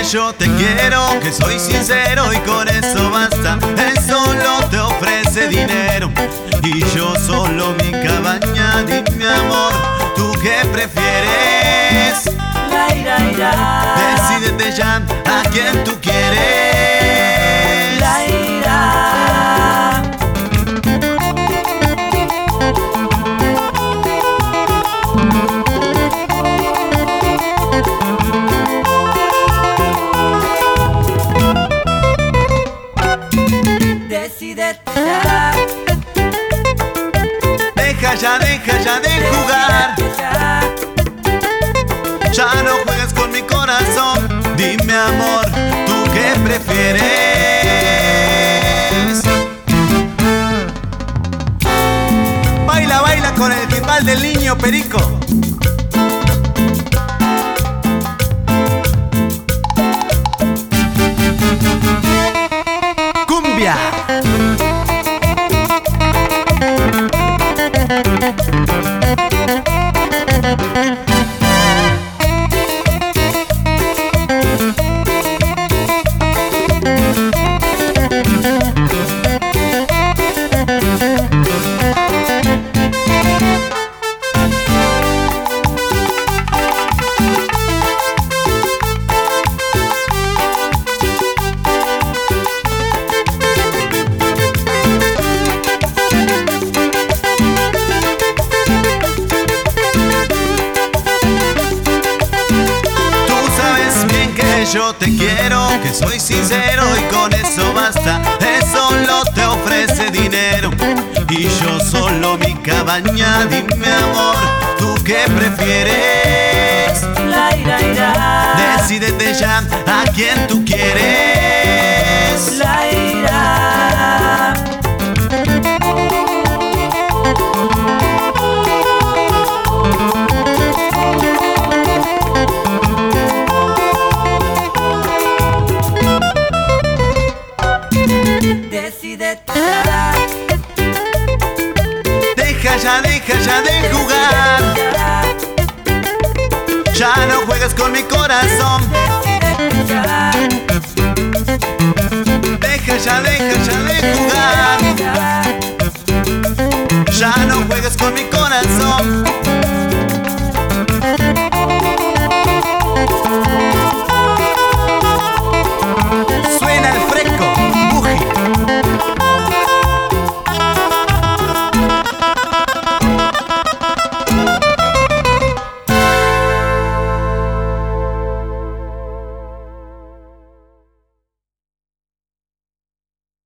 yo te quiero, que soy sincero y con eso basta. Él solo te ofrece dinero y yo solo mi cabaña. Dime amor, ¿tú qué prefieres? La ira, ira. Decídete ya a quien tú quieres. La ira. Decídete ya. Deja ya de jugar. Ya no juegues con mi corazón. Dime amor, ¿tú qué prefieres? Baila, baila con el timbal del niño Perico. Cumbia. Yo te quiero, que soy sincero y con eso basta. Él solo te ofrece dinero y yo solo mi cabaña. Dime amor, ¿tú qué prefieres? La ira, ira. Decídete ya a quien tú quieres. La ira. Decídete ya. Deja ya de jugar. Ya no juegues con mi corazón. Decídete ya. Deja ya de jugar. Ya no juegues con mi corazón.